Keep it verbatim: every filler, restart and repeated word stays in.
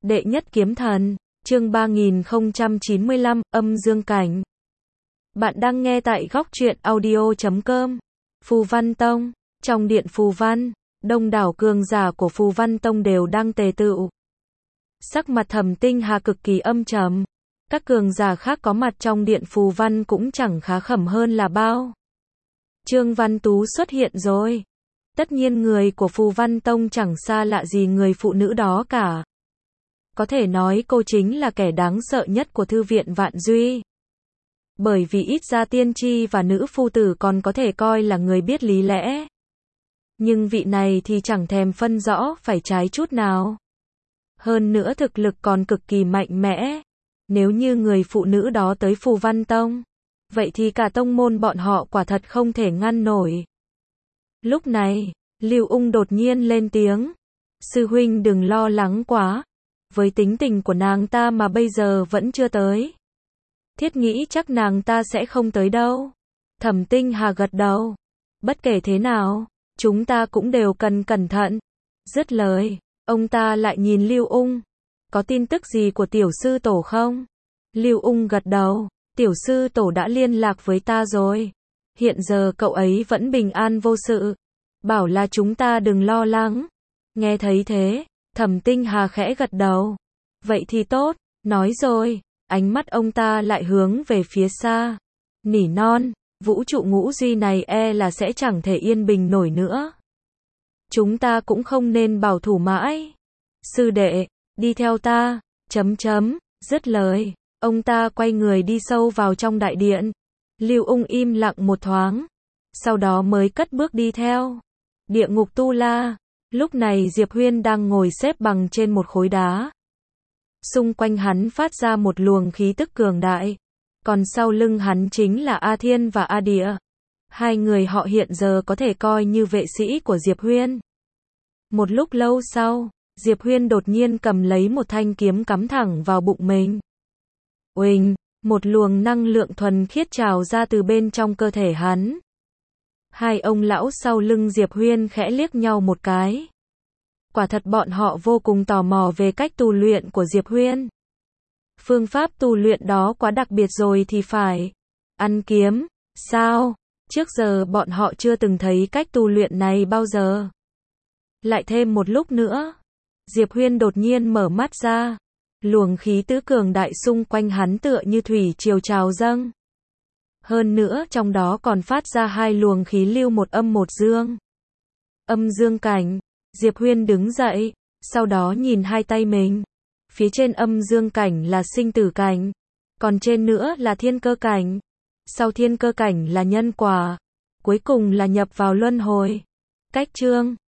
Đệ nhất kiếm thần, chương ba nghìn không trăm chín mươi lăm, âm dương cảnh. Bạn đang nghe tại góc truyện audio chấm com. Phù Văn Tông, trong điện Phù Văn, đông đảo cường giả của Phù Văn Tông đều đang tề tựu. Sắc mặt Thẩm Tinh Hà cực kỳ âm trầm. Các cường giả khác có mặt trong điện Phù Văn cũng chẳng khá khẩm hơn là bao. Trương Văn Tú xuất hiện rồi. Tất nhiên người của Phù Văn Tông chẳng xa lạ gì người phụ nữ đó cả. Có thể nói cô chính là kẻ đáng sợ nhất của thư viện Vạn Duy. Bởi vì ít ra tiên tri và nữ phu tử còn có thể coi là người biết lý lẽ. Nhưng vị này thì chẳng thèm phân rõ phải trái chút nào. Hơn nữa thực lực còn cực kỳ mạnh mẽ. Nếu như người phụ nữ đó tới Phù Văn Tông, vậy thì cả tông môn bọn họ quả thật không thể ngăn nổi. Lúc này, Lưu Ung đột nhiên lên tiếng. Sư huynh đừng lo lắng quá. Với tính tình của nàng ta mà bây giờ vẫn chưa tới. Thiết nghĩ chắc nàng ta sẽ không tới đâu. Thẩm Tinh Hà gật đầu. Bất kể thế nào, chúng ta cũng đều cần cẩn thận. Dứt lời, ông ta lại nhìn Lưu Ung. Có tin tức gì của tiểu sư tổ không? Lưu Ung gật đầu. Tiểu sư tổ đã liên lạc với ta rồi. Hiện giờ cậu ấy vẫn bình an vô sự. Bảo là chúng ta đừng lo lắng. Nghe thấy thế, Thẩm Tinh Hà khẽ gật đầu. Vậy thì tốt, nói rồi. Ánh mắt ông ta lại hướng về phía xa. Nỉ non, vũ trụ ngũ duy này e là sẽ chẳng thể yên bình nổi nữa. Chúng ta cũng không nên bảo thủ mãi. Sư đệ, đi theo ta, chấm chấm, dứt lời. Ông ta quay người đi sâu vào trong đại điện. Lưu Ung im lặng một thoáng. Sau đó mới cất bước đi theo. Địa ngục tu la. Lúc này Diệp Huyên đang ngồi xếp bằng trên một khối đá. Xung quanh hắn phát ra một luồng khí tức cường đại. Còn sau lưng hắn chính là A Thiên và A Địa. Hai người họ hiện giờ có thể coi như vệ sĩ của Diệp Huyên. Một lúc lâu sau, Diệp Huyên đột nhiên cầm lấy một thanh kiếm cắm thẳng vào bụng mình. Uỳnh, một luồng năng lượng thuần khiết trào ra từ bên trong cơ thể hắn. Hai ông lão sau lưng Diệp Huyên khẽ liếc nhau một cái. Quả thật bọn họ vô cùng tò mò về cách tu luyện của Diệp Huyên. Phương pháp tu luyện đó quá đặc biệt rồi thì phải. Ăn kiếm, sao? Trước giờ bọn họ chưa từng thấy cách tu luyện này bao giờ. Lại thêm một lúc nữa, Diệp Huyên đột nhiên mở mắt ra. Luồng khí tứ cường đại xung quanh hắn tựa như thủy triều trào dâng. Hơn nữa trong đó còn phát ra hai luồng khí lưu một âm một dương. Âm dương cảnh. Diệp Huyên đứng dậy, sau đó nhìn hai tay mình. Phía trên âm dương cảnh là sinh tử cảnh, còn trên nữa là thiên cơ cảnh. Sau thiên cơ cảnh là nhân quả, cuối cùng là nhập vào luân hồi. Cách chương